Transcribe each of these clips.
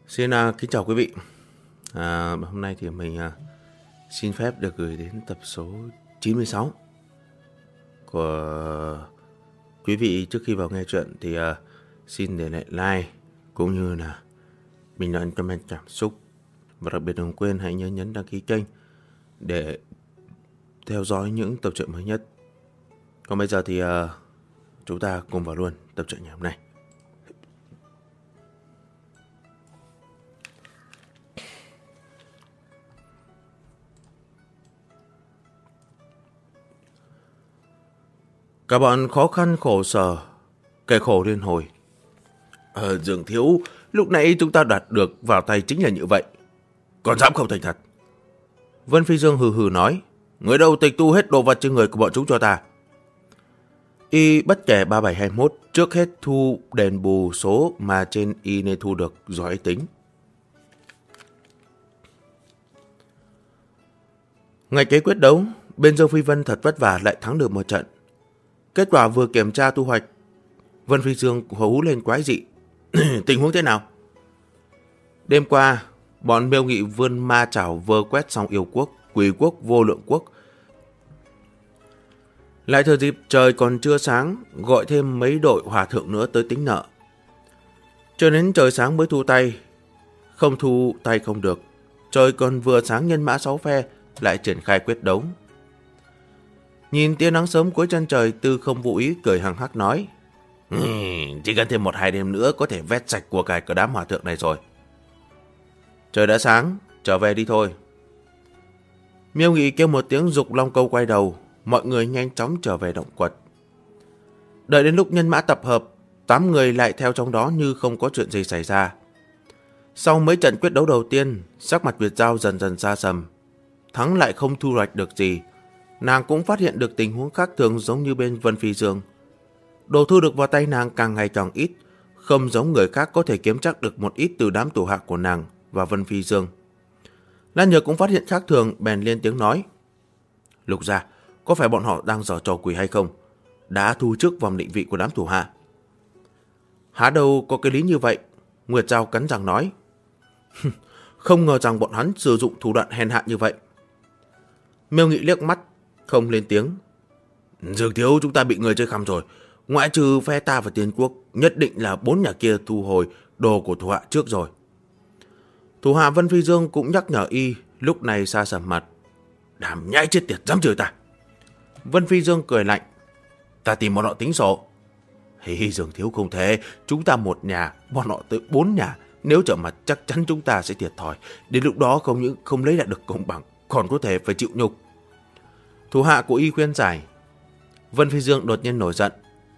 Xin kính chào quý vị. Hôm nay thì mình xin phép được gửi đến tập số 96 của quý vị. Trước khi vào nghe chuyện thì xin để lại like cũng như là bình luận comment cảm xúc, và đặc biệt đừng quên hãy nhớ nhấn đăng ký kênh để theo dõi những tập truyện mới nhất. Còn bây giờ thì chúng ta cùng vào luôn tập truyện ngày hôm nay. Cả bọn khó khăn khổ sở, kẻ khổ liên hồi. Dương thiếu, lúc nãy chúng ta đạt được vào tay chính là như vậy. Còn dám không thành thật? Vân Phi Dương hừ hừ nói, người đâu tịch thu hết đồ vật trên người của bọn chúng cho ta. Y bất kể 3721, trước hết thu đền bù số mà trên Y nên thu được rồi ấy tính. Ngày kế quyết đấu, bên Dương Phi Vân thật vất vả lại thắng được một trận. Kết quả vừa kiểm tra thu hoạch, Vân Phi Dương hú lên quái dị. Tình huống thế nào? Đêm qua, bọn Miêu Nghị vươn ma chảo vơ quét xong yêu quốc, quỷ quốc, vô lượng quốc. Lại thừa dịp trời còn chưa sáng, gọi thêm mấy đội hòa thượng nữa tới tính nợ. Cho đến trời sáng mới thu tay. Không thu tay không được. Trời còn vừa sáng, nhân mã 6 phe lại triển khai quyết đấu. Nhìn tia nắng sớm cuối chân trời, Tư Không Vô Ý cười hằng hắc nói, chỉ cần thêm 1-2 đêm nữa có thể vét sạch của cải của đám hòa thượng này rồi. Trời đã sáng, trở về đi thôi. Miêu Nghị kêu một tiếng dục long câu quay đầu, mọi người nhanh chóng trở về động quật. Đợi đến lúc nhân mã tập hợp, 8 người lại theo trong đó như không có chuyện gì xảy ra. Sau mấy trận quyết đấu đầu tiên, sắc mặt Nguyệt Giao dần dần xa sầm. Thắng lại không thu hoạch được gì. Nàng cũng phát hiện được tình huống khác thường giống như bên Vân Phi Dương. Đồ thu được vào tay nàng càng ngày càng ít, không giống người khác có thể kiếm chắc được một ít từ đám thủ hạ của nàng và Vân Phi Dương. Lan Nhược cũng phát hiện khác thường, bèn lên tiếng nói, Lục gia, có phải bọn họ đang giở trò quỷ hay không? Đã thu trước vòng định vị của đám thủ hạ. Há đâu có cái lý như vậy? Nguyệt Giao cắn răng nói, không ngờ rằng bọn hắn sử dụng thủ đoạn hèn hạ như vậy. Miêu Nghị liếc mắt, không lên tiếng. Dương thiếu, chúng ta bị người chơi khăm rồi. Ngoại trừ phe ta và Tiên Quốc, nhất định là 4 nhà kia thu hồi đồ của thủ hạ trước rồi. Thủ hạ Vân Phi Dương cũng nhắc nhở y, lúc này xa sầm mặt. Đám nhãi chết tiệt dám chửi ta. Vân Phi Dương cười lạnh. Ta tìm bọn họ tính sổ. Dương thiếu không thể, chúng ta một nhà, bọn họ tới 4 nhà. Nếu trở mặt chắc chắn chúng ta sẽ thiệt thòi. Đến lúc đó không những không lấy lại được công bằng, còn có thể phải chịu nhục. Thủ hạ của y khuyên giải. Vân Phi Dương đột nhiên nổi giận.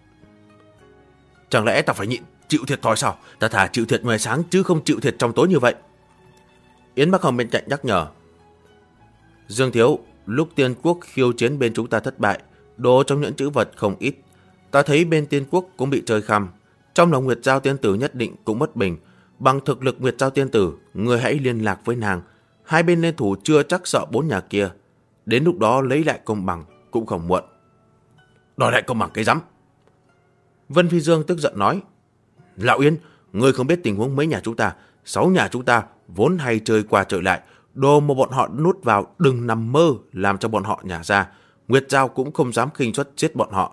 Chẳng lẽ ta phải nhịn chịu thiệt thòi sao? Ta thà chịu thiệt ngoài sáng chứ không chịu thiệt trong tối như vậy. Yến Bắc Hồng bên cạnh nhắc nhở. Dương thiếu, lúc Tiên Quốc khiêu chiến bên chúng ta thất bại, đồ trong những chữ vật không ít. Ta thấy bên Tiên Quốc cũng bị chơi khăm. Trong lòng Nguyệt Giao tiên tử nhất định cũng bất bình. Bằng thực lực Nguyệt Giao tiên tử, người hãy liên lạc với nàng. Hai bên liên thủ chưa chắc sợ 4 nhà kia. Đến lúc đó lấy lại công bằng cũng không muộn. Đòi lại công bằng cái rắm. Vân Phi Dương tức giận nói. Lão Yến, ngươi không biết tình huống mấy nhà chúng ta. 6 nhà chúng ta vốn hay chơi qua chơi lại. Đồ mà bọn họ nuốt vào đừng nằm mơ làm cho bọn họ nhả ra. Nguyệt Giao cũng không dám khinh suất giết bọn họ.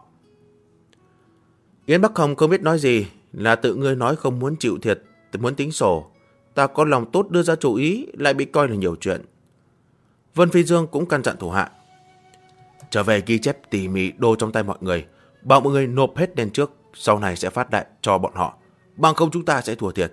Yến Bắc Hồng không biết nói gì. Là tự ngươi nói không muốn chịu thiệt, muốn tính sổ. Ta có lòng tốt đưa ra chủ ý, lại bị coi là nhiều chuyện. Vân Phi Dương cũng căn dặn thủ hạ. Trở về ghi chép tỉ mỉ đồ trong tay mọi người. Bảo mọi người nộp hết lên trước, sau này sẽ phát lại cho bọn họ. Bằng không chúng ta sẽ thua thiệt.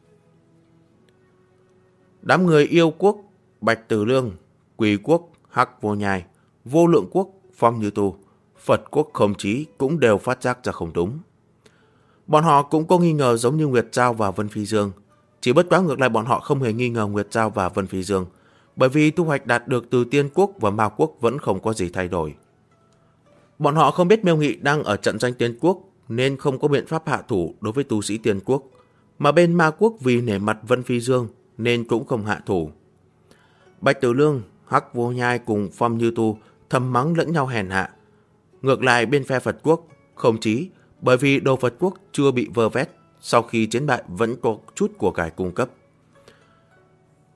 Đám người Yêu Quốc, Bạch Tử Lương, Quỷ Quốc, Hắc Vô Nhai, Vô Lượng Quốc, Phong Như Tu, Phật Quốc Không Chí cũng đều phát giác ra không đúng. Bọn họ cũng có nghi ngờ giống như Nguyệt Giao và Vân Phi Dương. Chỉ bất quá ngược lại bọn họ không hề nghi ngờ Nguyệt Giao và Vân Phi Dương, bởi vì thu hoạch đạt được từ Tiên Quốc và Ma Quốc vẫn không có gì thay đổi. Bọn họ không biết Miêu Nghị đang ở trận doanh Tiên Quốc nên không có biện pháp hạ thủ đối với tu sĩ Tiên Quốc, mà bên Ma Quốc vì nể mặt Vân Phi Dương nên cũng không hạ thủ. Bạch Tử Lương, Hắc Vô Nhai cùng Phong Như Tu thầm mắng lẫn nhau hèn hạ. Ngược lại bên phe Phật Quốc, Không Chí, bởi vì đồ Phật Quốc chưa bị vơ vét, sau khi chiến bại vẫn có chút của cải cung cấp.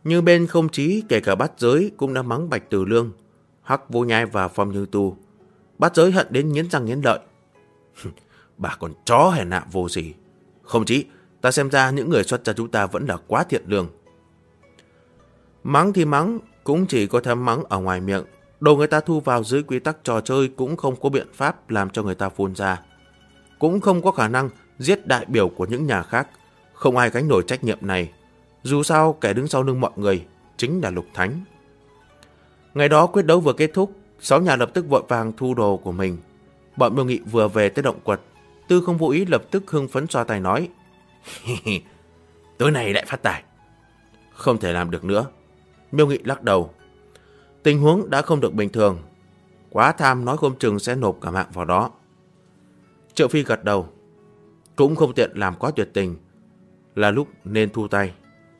Nhưng bên không chí kể cả Bát Giới cũng đã mắng Bạch Từ Lương, Hắc Vô Nhai và Phong Như Tu. Bát Giới hận đến nghiến răng nghiến lợi. Bà còn chó hèn hạ vô sỉ. Không chí, ta xem ra những người xuất gia chúng ta vẫn là quá thiện lương. Mắng thì mắng, cũng chỉ có thể mắng ở ngoài miệng. Đồ người ta thu vào dưới quy tắc trò chơi cũng không có biện pháp làm cho người ta phun ra. Cũng không có khả năng giết đại biểu của những nhà khác. Không ai gánh nổi trách nhiệm này. Dù sao kẻ đứng sau lưng mọi người chính là Lục Thánh. Ngày đó quyết đấu vừa kết thúc, 6 nhà lập tức vội vàng thu đồ của mình. Bọn Miêu Nghị vừa về tới động quật, Tư Không Vô Ý lập tức hưng phấn xoa tay nói: tối nay lại phát tài. Không thể làm được nữa. Miêu Nghị lắc đầu. Tình huống đã không được bình thường. Quá tham nói không chừng sẽ nộp cả mạng vào đó. Triệu Phi gật đầu. Cũng không tiện làm quá tuyệt tình. Là lúc nên thu tay.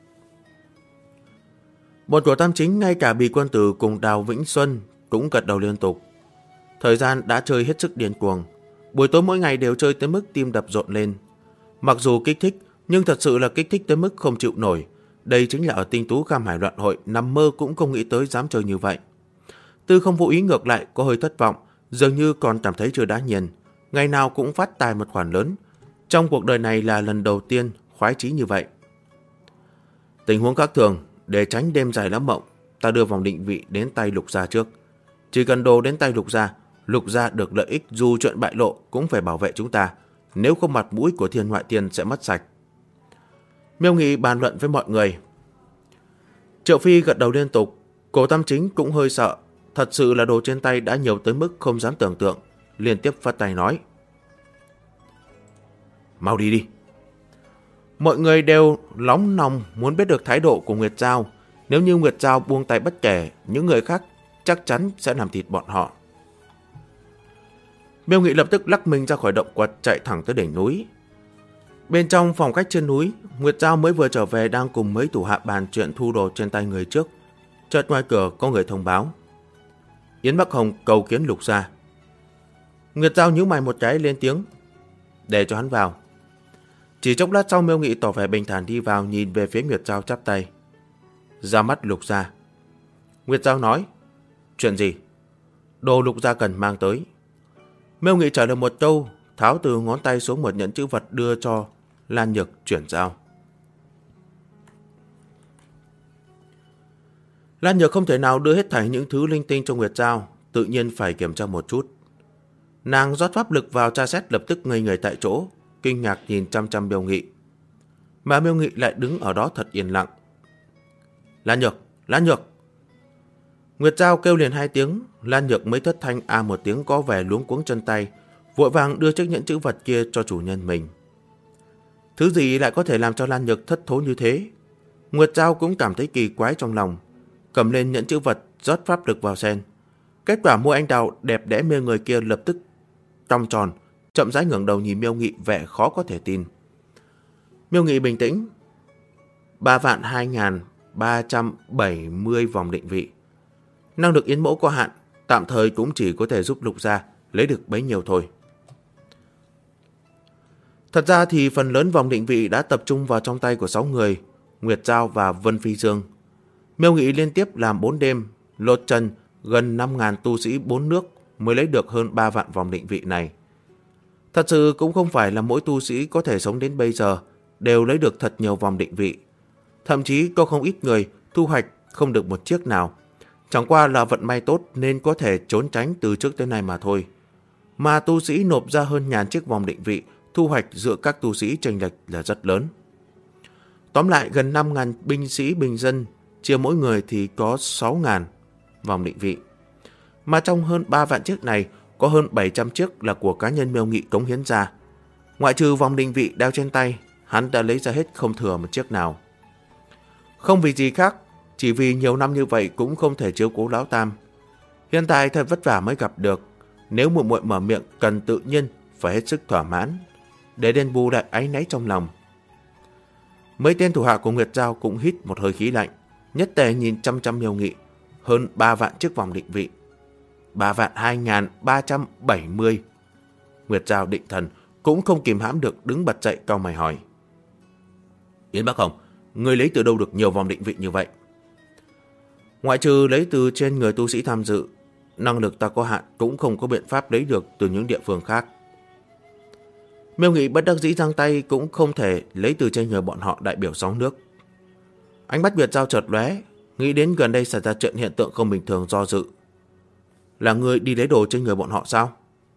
Bọn của Tam Chính ngay cả Bì Quân Tử cùng Đào Vĩnh Xuân cũng gật đầu liên tục. Thời gian đã chơi hết sức điên cuồng. Buổi tối mỗi ngày đều chơi tới mức tim đập rộn lên. Mặc dù kích thích, nhưng thật sự là kích thích tới mức không chịu nổi. Đây chính là ở Tinh Tú Kham Hải Loạn Hội, nằm mơ cũng không nghĩ tới dám chơi như vậy. Tư Không Vô Ý ngược lại có hơi thất vọng, dường như còn cảm thấy chưa đã nghiền. Ngày nào cũng phát tài một khoản lớn. Trong cuộc đời này là lần đầu tiên khoái chí như vậy. Tình huống khác thường, để tránh đêm dài lắm mộng, ta đưa vòng định vị đến tay Lục Gia trước. Chỉ cần đồ đến tay Lục Gia được lợi ích dù chuyện bại lộ cũng phải bảo vệ chúng ta. Nếu không mặt mũi của Thiên Ngoại Tiên sẽ mất sạch. Miêu Nghị bàn luận với mọi người. Triệu Phi gật đầu liên tục. Cổ Tam Chính cũng hơi sợ. Thật sự là đồ trên tay đã nhiều tới mức không dám tưởng tượng. Liên tiếp phất tay nói: mau đi đi. Mọi người đều nóng lòng muốn biết được thái độ của Nguyệt Giao. Nếu như Nguyệt Giao buông tay bất kể, những người khác chắc chắn sẽ làm thịt bọn họ. Miêu Nghị lập tức lắc mình ra khỏi động quật, chạy thẳng tới đỉnh núi. Bên trong phòng khách trên núi, Nguyệt Giao mới vừa trở về đang cùng mấy thủ hạ bàn chuyện thu đồ trên tay người trước. Chợt ngoài cửa có người thông báo: Yến Bắc Hồng cầu kiến Lục Gia. Nguyệt Giao nhíu mày một cái lên tiếng: để cho hắn vào. Chỉ chốc lát sau, Miêu Nghị tỏ vẻ bình thản đi vào, nhìn về phía Nguyệt Giao chắp tay: ra mắt Lục Gia. Nguyệt Giao nói: chuyện gì? Đồ Lục Gia cần mang tới. Miêu Nghị trả lời một câu, tháo từ ngón tay xuống một nhẫn chữ vật đưa cho Lan Nhược chuyển giao. Lan Nhược không thể nào đưa hết thảy những thứ linh tinh cho Nguyệt Giao, tự nhiên phải kiểm tra một chút. Nàng rót pháp lực vào tra xét, lập tức ngây người tại chỗ, kinh ngạc nhìn chăm chăm Miêu Nghị. Mà Miêu Nghị lại đứng ở đó thật yên lặng. Lan Nhược, Lan Nhược. Nguyệt Giao kêu liền 2 tiếng, Lan Nhược mới thất thanh a một tiếng có vẻ luống cuống chân tay, vội vàng đưa chiếc nhẫn chữ vật kia cho chủ nhân mình. Thứ gì lại có thể làm cho Lan Nhược thất thố như thế? Nguyệt Giao cũng cảm thấy kỳ quái trong lòng, cầm lên nhẫn chữ vật rót pháp lực vào sen. Kết quả môi anh đào đẹp đẽ mê người kia lập tức cong tròn, chậm rãi ngẩng đầu nhìn Miêu Nghị, vẻ khó có thể tin. Miêu Nghị bình tĩnh: 3.2370 vòng định vị. Năng lực yến mẫu có hạn, tạm thời cũng chỉ có thể giúp Lục Gia lấy được bấy nhiêu thôi. Thật ra thì phần lớn vòng định vị đã tập trung vào trong tay của 6 người, Nguyệt Giao và Vân Phi Dương. Miêu Nghị liên tiếp làm 4 đêm, lột chân gần 5.000 tu sĩ 4 nước mới lấy được hơn 3 vạn vòng định vị này. Thật sự cũng không phải là mỗi tu sĩ có thể sống đến bây giờ đều lấy được thật nhiều vòng định vị. Thậm chí có không ít người thu hoạch không được một chiếc nào. Chẳng qua là vận may tốt nên có thể trốn tránh từ trước tới nay mà thôi. Mà tu sĩ nộp ra hơn 1.000 chiếc vòng định vị, thu hoạch giữa các tu sĩ chênh lệch là rất lớn. Tóm lại gần 5.000 binh sĩ bình dân, chia mỗi người thì có 6.000 vòng định vị. Mà trong hơn 3 vạn chiếc này, có hơn 700 chiếc là của cá nhân Miêu Nghị cống hiến ra. Ngoại trừ vòng định vị đeo trên tay, hắn đã lấy ra hết không thừa một chiếc nào. Không vì gì khác, chỉ vì nhiều năm như vậy cũng không thể chiếu cố Lão Tam. Hiện tại thật vất vả mới gặp được, nếu muội muội mở miệng cần tự nhiên phải hết sức thỏa mãn, để đền bù lại áy náy trong lòng. Mấy tên thủ hạ của Nguyệt Giao cũng hít một hơi khí lạnh, nhất tề nhìn chăm chăm Miêu Nghị. Hơn 3 vạn chiếc vòng định vị, 3.2370. Nguyệt Giao định thần cũng không kìm hãm được, đứng bật dậy cau mày hỏi: Yến Bắc Hồng, ngươi lấy từ đâu được nhiều vòng định vị như vậy? Ngoại trừ lấy từ trên người tu sĩ tham dự, năng lực ta có hạn cũng không có biện pháp lấy được từ những địa phương khác. Miêu Nghị bất đắc dĩ giang tay, cũng không thể lấy từ trên người bọn họ đại biểu sóng nước. Ánh mắt Nguyệt Giao chợt lóe, nghĩ đến gần đây xảy ra chuyện hiện tượng không bình thường, do dự. Là người đi lấy đồ trên người bọn họ sao?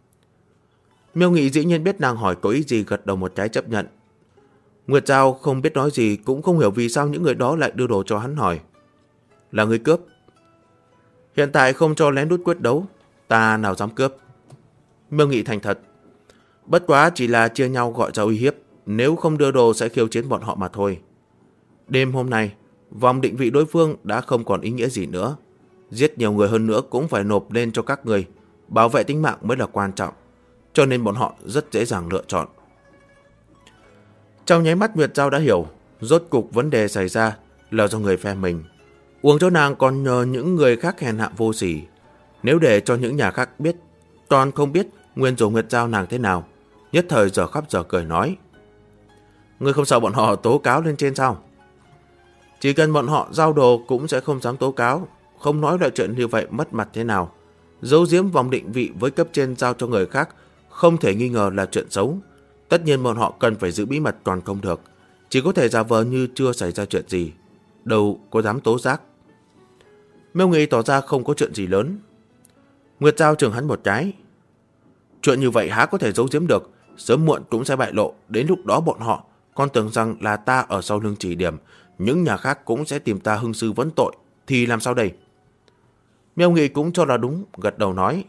Miêu Nghị dĩ nhiên biết nàng hỏi có ý gì, gật đầu một cái chấp nhận. Nguyệt Giao không biết nói gì, cũng không hiểu vì sao những người đó lại đưa đồ cho hắn, hỏi. Là người cướp? Hiện tại không cho lén lút quyết đấu, ta nào dám cướp. Miêu Nghị thành thật. Bất quá chỉ là chia nhau gọi ra uy hiếp, nếu không đưa đồ sẽ khiêu chiến bọn họ mà thôi. Đêm hôm nay, vòng định vị đối phương đã không còn ý nghĩa gì nữa. Giết nhiều người hơn nữa cũng phải nộp lên cho các người, bảo vệ tính mạng mới là quan trọng, cho nên bọn họ rất dễ dàng lựa chọn. Trong nháy mắt Nguyệt Giao đã hiểu, rốt cục vấn đề xảy ra là do người phe mình. Uổng cho nàng còn nhờ những người khác hèn hạ vô sỉ. Nếu để cho những nhà khác biết, toàn không biết nguyên rủa Nguyệt Giao nàng thế nào, nhất thời giờ khóc giờ cười nói. Ngươi không sợ bọn họ tố cáo lên trên sao? Chỉ cần bọn họ giao đồ cũng sẽ không dám tố cáo, không nói loại chuyện như vậy mất mặt thế nào. Giấu giếm vòng định vị với cấp trên giao cho người khác không thể nghi ngờ là chuyện xấu. Tất nhiên bọn họ cần phải giữ bí mật toàn không được, chỉ có thể giả vờ như chưa xảy ra chuyện gì, đâu có dám tố giác. Miêu Nghị tỏ ra không có chuyện gì lớn. Nguyệt Giao chừng hắn một cái. Chuyện như vậy há có thể giấu giếm được, sớm muộn cũng sẽ bại lộ, đến lúc đó bọn họ còn tưởng rằng là ta ở sau lưng chỉ điểm, những nhà khác cũng sẽ tìm ta hưng sư vấn tội, thì làm sao đây? Miêu Nghị cũng cho là đúng, gật đầu nói.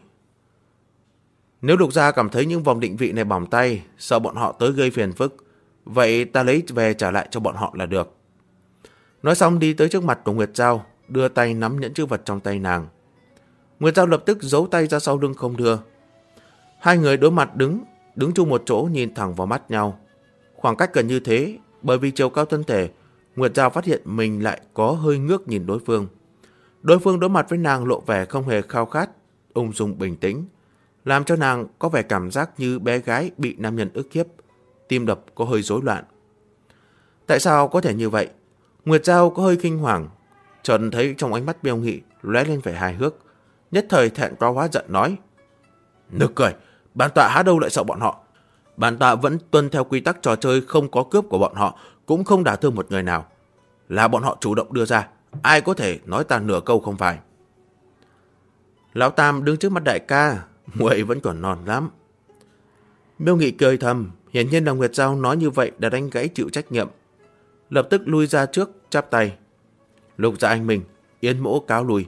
Nếu Lục Gia cảm thấy những vòng định vị này bỏng tay, sợ bọn họ tới gây phiền phức, vậy ta lấy về trả lại cho bọn họ là được. Nói xong đi tới trước mặt của Nguyệt Giao, đưa tay nắm nhẫn chữ vật trong tay nàng. Nguyệt Giao lập tức giấu tay ra sau lưng không đưa. Hai người đối mặt đứng chung một chỗ nhìn thẳng vào mắt nhau. Khoảng cách gần như thế, bởi vì chiều cao thân thể, Nguyệt Giao phát hiện mình lại có hơi ngước nhìn đối phương. Đối phương đối mặt với nàng lộ vẻ không hề khao khát, ung dung bình tĩnh, làm cho nàng có vẻ cảm giác như bé gái bị nam nhân ức hiếp, tim đập có hơi rối loạn. Tại sao có thể như vậy? Nguyệt Giao có hơi kinh hoàng, chợt thấy trong ánh mắt Miêu Nghị lóe lên vẻ hài hước, nhất thời thẹn quá hóa giận nói. Nực cười, bản tọa há đâu lại sợ bọn họ. Bản tọa vẫn tuân theo quy tắc trò chơi, không có cướp của bọn họ, cũng không đả thương một người nào. Là bọn họ chủ động đưa ra, ai có thể nói ta nửa câu không phải. Lão Tam đứng trước mắt đại ca, muội vẫn còn non lắm. Miêu Nghị cười thầm, hiển nhiên là Nguyệt Giao nói như vậy đã đánh gãy chịu trách nhiệm. Lập tức lui ra trước, chắp tay. Lục Gia anh mình, Yên Mỗ cáo lui.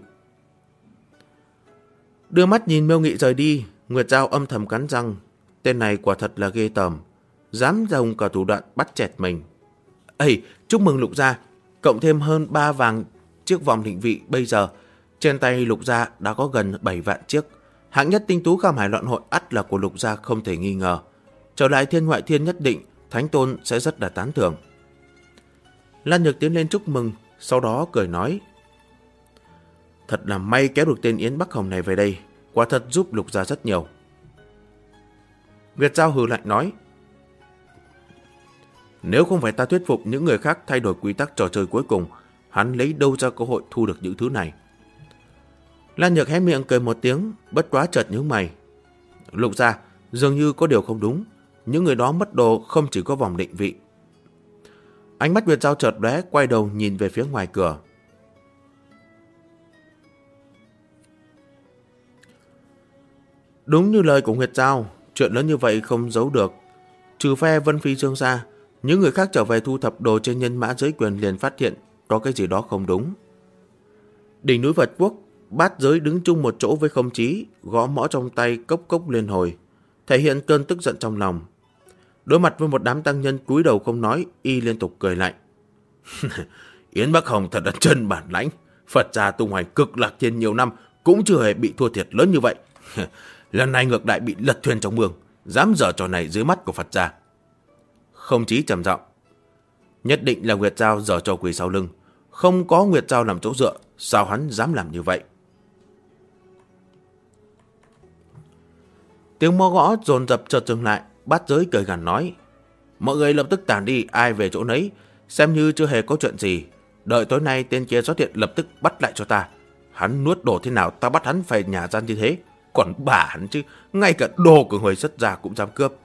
Đưa mắt nhìn Miêu Nghị rời đi, Nguyệt Giao âm thầm cắn răng. Tên này quả thật là ghê tởm, dám dùng cả thủ đoạn bắt chẹt mình. Ây, chúc mừng Lục Gia, cộng thêm hơn 3 vàng chiếc vòng định vị, bây giờ trên tay Lục Gia đã có gần 7 vạn chiếc. Hạng nhất tinh tú Kham Hải Loạn Hội ắt là của Lục Gia không thể nghi ngờ. Trở lại Thiên Ngoại Thiên nhất định Thánh Tôn sẽ rất là tán thưởng. Lan Nhược tiến lên chúc mừng, sau đó cười nói. Thật là may kéo được tên Yến Bắc Hồng này về đây, quả thật giúp Lục Gia rất nhiều. Nguyệt Giao hừ lạnh nói. Nếu không phải ta thuyết phục những người khác thay đổi quy tắc trò chơi cuối cùng, hắn lấy đâu ra cơ hội thu được những thứ này. Lan Nhược hé miệng cười một tiếng, bất quá chợt nhướng mày. Lục Gia, dường như có điều không đúng, những người đó mất đồ không chỉ có vòng định vị. Ánh mắt Nguyệt Giao chợt lóe, quay đầu nhìn về phía ngoài cửa. Đúng như lời của Nguyệt Giao, chuyện lớn như vậy không giấu được. Trừ phe Vân Phi Dương ra, những người khác trở về thu thập đồ trên nhân mã giới quyền liền phát hiện có cái gì đó không đúng. Đỉnh núi Vật Quốc, Bát Giới đứng chung một chỗ với Không Chí, gõ mõ trong tay cốc cốc liên hồi, thể hiện cơn tức giận trong lòng. Đối mặt với một đám tăng nhân cúi đầu không nói, y liên tục cười lạnh. Yến Bắc Hồng thật là chân bản lãnh, Phật gia tung hoành cực lạc thiên nhiều năm cũng chưa hề bị thua thiệt lớn như vậy. Lần này ngược lại bị lật thuyền trong mương, dám dở trò này dưới mắt của Phật gia. Không Chí trầm giọng. Nhất định là Nguyệt Giao dở trò quỷ sau lưng, không có Nguyệt Giao làm chỗ dựa, sao hắn dám làm như vậy? Tiếng mõ gõ dồn dập chợt dừng lại, Bát Giới cười gằn nói. Mọi người lập tức tản đi, ai về chỗ nấy, xem như chưa hề có chuyện gì. Đợi tối nay tên kia xuất hiện lập tức bắt lại cho ta, Hắn nuốt đồ thế nào ta bắt hắn phải nhả ra như thế. Còn bà hắn chứ, ngay cả đồ của người xuất gia cũng dám cướp.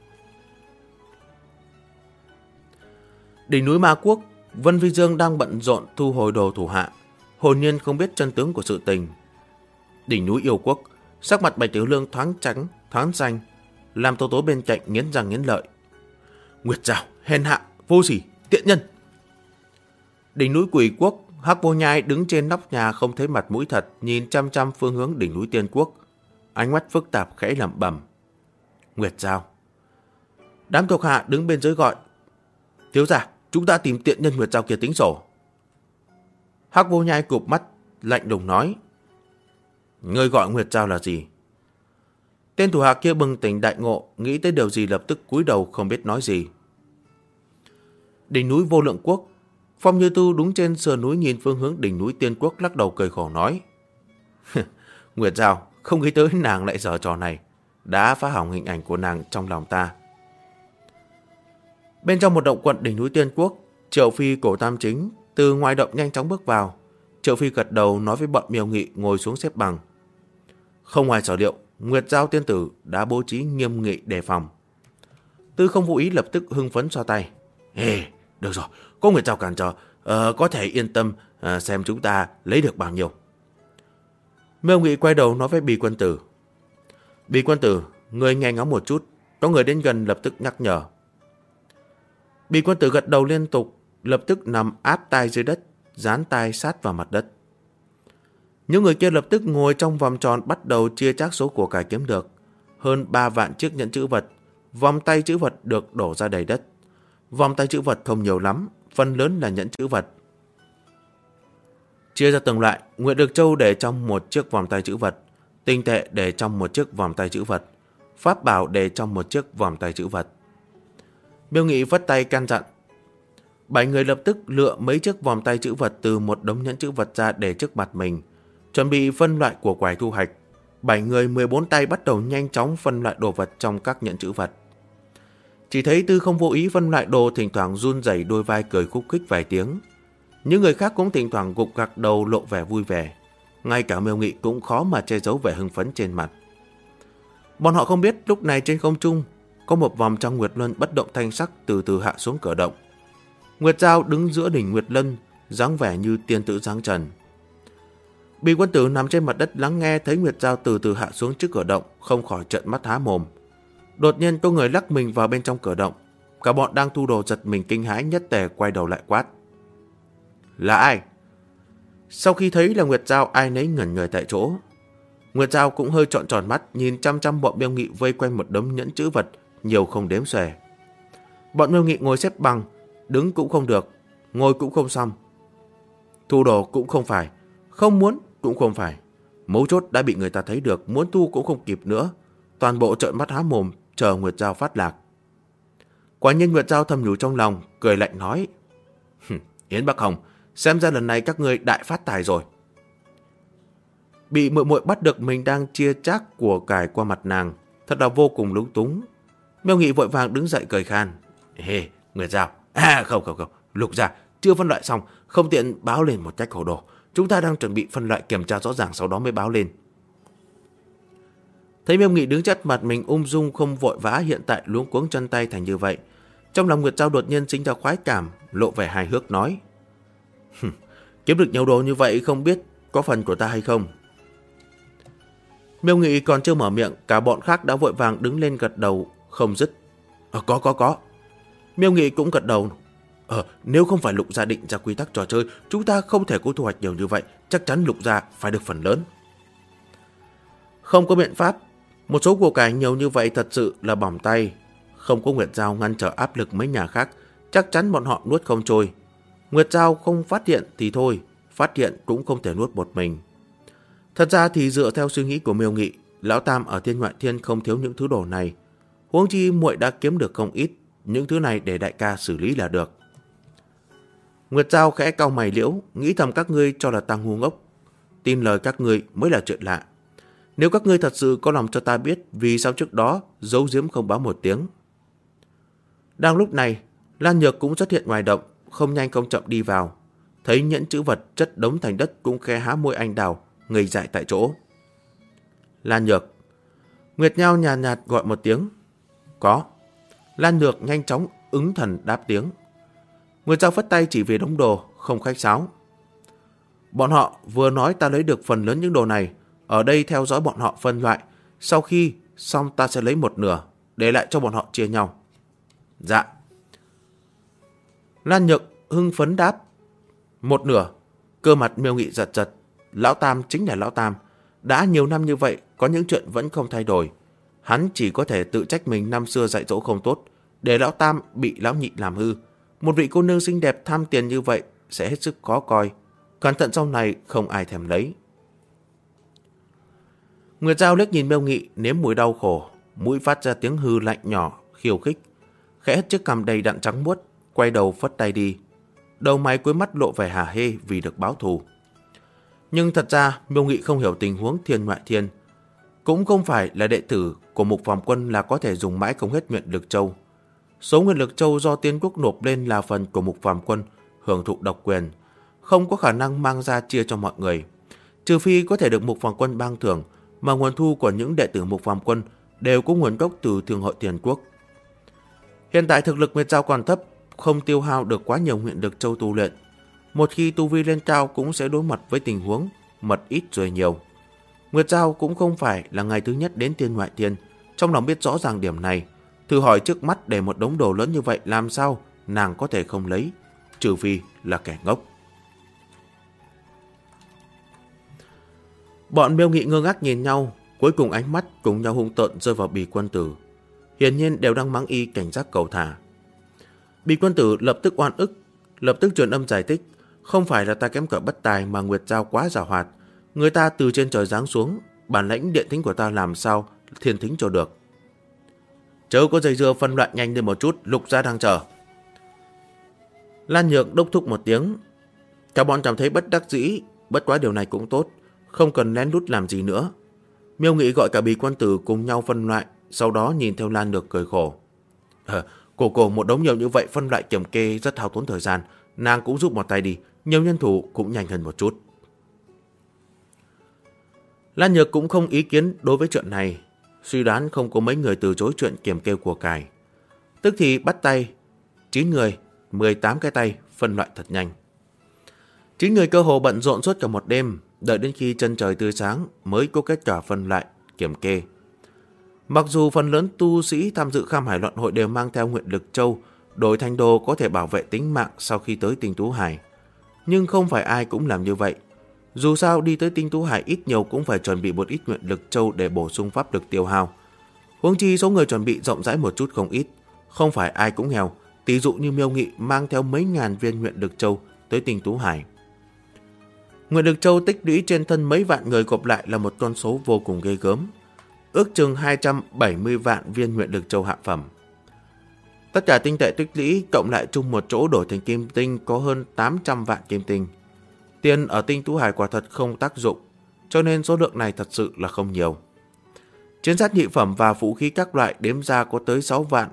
Đỉnh núi Ma Quốc, Vân Phi Dương đang bận rộn thu hồi đồ thủ hạ, hồn nhiên không biết chân tướng của sự tình. Đỉnh núi Yêu Quốc, sắc mặt Bạch Tiểu Lương thoáng trắng, thoáng xanh, làm Tố Tố bên cạnh nghiến răng nghiến lợi. Nguyệt Giao, hèn hạ, vô sỉ, tiện nhân. Đỉnh núi Quỷ Quốc, Hắc Vô Nhai đứng trên nóc nhà không thấy mặt mũi thật, nhìn chăm chăm phương hướng đỉnh núi Tiên Quốc, ánh mắt phức tạp khẽ lẩm bẩm. Nguyệt Giao. Đám thuộc hạ đứng bên dưới gọi. Thiếu gia, chúng ta tìm tiện nhân Nguyệt Giao kia tính sổ. Hắc Vô Nhai cụp mắt, lạnh lùng nói. Ngươi gọi Nguyệt Giao là gì? Tên thủ hạ kia bừng tỉnh đại ngộ, nghĩ tới điều gì lập tức cúi đầu không biết nói gì. Đỉnh núi Vô Lượng Quốc, Phong Như Tu đứng trên sườn núi nhìn phương hướng đỉnh núi Tiên Quốc lắc đầu cười khổ nói. Nguyệt Giao, không nghĩ tới nàng lại giở trò này, đã phá hỏng hình ảnh của nàng trong lòng ta. Bên trong một động quật đỉnh núi Tiên Quốc, Triệu Phi Cổ Tam Chính từ ngoài động nhanh chóng bước vào. Triệu Phi gật đầu nói với bọn Miêu Nghị ngồi xuống xếp bằng. Không ngoài sở liệu, Nguyệt Giao tiên tử đã bố trí nghiêm nghị đề phòng. Tư Không Vô Ý lập tức hưng phấn xoa tay. Được rồi, có Nguyệt Giao cản trở, có thể yên tâm xem chúng ta lấy được bao nhiêu. Miêu Nghị quay đầu nói với Bì Quân Tử. Bì Quân Tử, người nghe ngóng một chút, có người đến gần lập tức nhắc nhở. Bì Quân Tử gật đầu liên tục, lập tức nằm áp tai dưới đất, dán tai sát vào mặt đất. Những người kia lập tức ngồi trong vòng tròn bắt đầu chia chác số của cải kiếm được. Hơn 3 vạn chiếc nhẫn chữ vật, vòng tay chữ vật được đổ ra đầy đất. Vòng tay chữ vật không nhiều lắm, phần lớn là nhẫn chữ vật. Chia ra từng loại, Nguyệt Được Châu để trong một chiếc vòng tay chữ vật, tinh tệ để trong một chiếc vòng tay chữ vật, pháp bảo để trong một chiếc vòng tay chữ vật. Miêu Nghị vất tay can dặn. 7 người lập tức lựa mấy chiếc vòng tay chữ vật từ một đống nhẫn chữ vật ra để trước mặt mình, chuẩn bị phân loại của quái thu hoạch. 7 người 14 tay bắt đầu nhanh chóng phân loại đồ vật trong các nhẫn chữ vật. Chỉ thấy Tư Không Vô Ý phân loại đồ thỉnh thoảng run rẩy đôi vai cười khúc khích vài tiếng. Những người khác cũng thỉnh thoảng gục gặc đầu lộ vẻ vui vẻ. Ngay cả Miêu Nghị cũng khó mà che giấu vẻ hưng phấn trên mặt. Bọn họ không biết lúc này trên không trung có một vòng trong Nguyệt Luân bất động thanh sắc từ từ hạ xuống cửa động. Nguyệt Giao đứng giữa đỉnh Nguyệt Luân, dáng vẻ như tiên tử dáng trần. Bì Quân Tử nằm trên mặt đất lắng nghe thấy Nguyệt Giao từ từ hạ xuống trước cửa động, không khỏi trợn mắt há mồm. Đột nhiên có người lắc mình vào bên trong cửa động. Cả bọn đang thu đồ giật mình kinh hãi, nhất tề quay đầu lại quát. Là ai? Sau khi thấy là Nguyệt Giao, ai nấy ngẩn người tại chỗ. Nguyệt Giao cũng hơi trọn tròn mắt, nhìn chăm chăm bọn Miêu Nghị vây quanh một đống nhẫn chữ vật, nhiều không đếm xuể. Bọn Miêu Nghị ngồi xếp bằng, đứng cũng không được, ngồi cũng không xong. Thu đồ cũng không phải, không muốn cũng không phải. Mấu chốt đã bị người ta thấy được, muốn thu cũng không kịp nữa. Toàn bộ trợn mắt há mồm, chờ Nguyệt Giao phát lạc. Quả nhiên Nguyệt Giao thầm nhủ trong lòng, cười lạnh nói. Yến Bắc Hồng, xem ra lần này các ngươi đại phát tài rồi. Bị muội muội bắt được mình đang chia chác của cải qua mặt nàng, thật là vô cùng lúng túng. Miêu Nghị vội vàng đứng dậy cười khan. Nguyệt Giao, không, Lục gia chưa phân loại xong, không tiện báo lên một cách hồ đồ. Chúng ta đang chuẩn bị phân loại kiểm tra rõ ràng, sau đó mới báo lên. Thấy Miêu Nghị đứng trước mặt mình ung dung không vội vã, hiện tại luống cuống chân tay thành như vậy, trong lòng Nguyệt Giao đột nhiên sinh ra khoái cảm, lộ vẻ hài hước nói. Kiếm được nhiều đồ như vậy không biết có phần của ta hay không? Miêu Nghị còn chưa mở miệng, cả bọn khác đã vội vàng đứng lên gật đầu không dứt. Có. Miêu Nghị cũng gật đầu. Nếu không phải Lục gia định ra quy tắc trò chơi, chúng ta không thể có thu hoạch nhiều như vậy, chắc chắn Lục gia phải được phần lớn. Không có biện pháp, một số của cải nhiều như vậy thật sự là bỏng tay. Không có Nguyệt Giao ngăn trở áp lực mấy nhà khác, chắc chắn bọn họ nuốt không trôi. Nguyệt Giao không phát hiện thì thôi, phát hiện cũng không thể nuốt một mình. Thật ra thì dựa theo suy nghĩ của Miêu Nghị, Lão Tam ở Thiên Ngoại Thiên không thiếu những thứ đồ này. Huống chi muội đã kiếm được không ít, những thứ này để đại ca xử lý là được. Nguyệt Giao khẽ cau mày liễu, nghĩ thầm các ngươi cho là ta ngu ngốc. Tin lời các ngươi mới là chuyện lạ. Nếu các ngươi thật sự có lòng cho ta biết vì sao trước đó giấu giếm không báo một tiếng. Đang lúc này, Lan Nhược cũng xuất hiện ngoài động, không nhanh không chậm đi vào. thấy nhẫn chữ vật chất đống thành đất cũng khe há môi anh đào, ngây dại tại chỗ. Lan Nhược. Nguyệt Nhao nhàn nhạt gọi một tiếng. Có. Lan Nhược nhanh chóng ứng thần đáp tiếng. Nguyệt Giao phất tay chỉ về đống đồ, không khách sáo. Bọn họ vừa nói ta lấy được phần lớn những đồ này, ở đây theo dõi bọn họ phân loại, sau khi xong ta sẽ lấy một nửa, để lại cho bọn họ chia nhau. Dạ. Lan Nhược hưng phấn đáp. Một nửa. Cơ mặt Miêu Nghị giật giật. Lão Tam chính là Lão Tam. Đã nhiều năm như vậy, có những chuyện vẫn không thay đổi. Hắn chỉ có thể tự trách mình năm xưa dạy dỗ không tốt, để Lão Tam bị Lão Nhị làm hư. Một vị cô nương xinh đẹp tham tiền như vậy sẽ hết sức khó coi. Cẩn thận sau này không ai thèm lấy. Nguyệt Giao liếc nhìn Miêu Nghị nếm mùi đau khổ, mũi phát ra tiếng hư lạnh nhỏ, khiêu khích. Khẽ hất chiếc cằm đầy đặn trắng muốt, quay đầu phất tay đi. Đầu mày cuối mắt lộ vẻ hả hê vì được báo thù. Nhưng thật ra Miêu Nghị không hiểu tình huống thiên ngoại thiên. Cũng không phải là đệ tử của Mục Phàm Quân là có thể dùng mãi không hết nguyện lực châu. Số nguyện lực châu do Tiên Quốc nộp lên là phần của Mục Phàm Quân hưởng thụ độc quyền, không có khả năng mang ra chia cho mọi người. Trừ phi có thể được Mục Phàm Quân ban thưởng, mà nguồn thu của những đệ tử Mục Phàm Quân đều có nguồn gốc từ Thương hội Tiền Quốc. Hiện tại thực lực Nguyệt Giao còn thấp, không tiêu hao được quá nhiều nguyện lực châu tu luyện. Một khi tu vi lên cao cũng sẽ đối mặt với tình huống mật ít rồi nhiều. Nguyệt Giao cũng không phải là ngày thứ nhất đến Tiên Ngoại Thiên, trong lòng biết rõ ràng điểm này. Thử hỏi trước mắt để một đống đồ lớn như vậy làm sao nàng có thể không lấy, trừ phi là kẻ ngốc. Bọn Miêu Nghị ngơ ngác nhìn nhau, cuối cùng ánh mắt cùng nhau hung tợn rơi vào Bì Quân Tử. Hiển nhiên đều đang mắng y cảnh giác cầu thả. Bì Quân Tử lập tức oan ức, lập tức truyền âm giải thích. Không phải là ta kém cỏi bất tài mà Nguyệt Giao quá giàu hoạt. Người ta từ trên trời giáng xuống, bản lãnh điện thính của ta làm sao thiên thính cho được. Chớ có dây dưa, phân loại nhanh lên một chút, Lục gia đang chờ. Lan Nhược đốc thúc một tiếng. Cả bọn cảm thấy bất đắc dĩ, bất quá điều này cũng tốt, không cần lén lút làm gì nữa. Miêu Nghị gọi cả Bì Quân Tử cùng nhau phân loại, sau đó nhìn theo Lan Nhược cười khổ. Cô một đống nhiều như vậy phân loại kiểm kê rất hao tốn thời gian, nàng cũng giúp một tay đi, nhiều nhân thủ cũng nhanh hơn một chút. Lan Nhược cũng không ý kiến đối với chuyện này, suy đoán không có mấy người từ chối chuyện kiểm kê của cải. Tức thì bắt tay, 9 người, 18 cái tay, phân loại thật nhanh. 9 người cơ hồ bận rộn suốt cả một đêm, đợi đến khi chân trời tươi sáng mới có kết quả phân loại, kiểm kê. Mặc dù phần lớn tu sĩ tham dự Kham Hải Loạn Hội đều mang theo nguyện lực châu, đổi thành đồ có thể bảo vệ tính mạng sau khi tới Tinh Tú Hải. Nhưng không phải ai cũng làm như vậy. Dù sao đi tới Tinh Tú Hải ít nhiều cũng phải chuẩn bị một ít nguyện lực châu để bổ sung pháp lực tiêu hao. Huống chi số người chuẩn bị rộng rãi một chút không ít, không phải ai cũng nghèo. Tỷ dụ như Miêu Nghị mang theo mấy ngàn viên nguyện lực châu tới Tinh Tú Hải. Nguyện lực châu tích lũy trên thân mấy vạn người gộp lại là một con số vô cùng ghê gớm. Ước chừng 270 vạn viên nguyện lực châu hạ phẩm. Tất cả tinh tệ tích lũy cộng lại chung một chỗ đổi thành kim tinh có hơn 800 vạn kim tinh. Tiền ở Tinh Tú Hải quả thật không tác dụng, cho nên số lượng này thật sự là không nhiều. Chiến giáp nhị phẩm và vũ khí các loại đếm ra có tới 6 vạn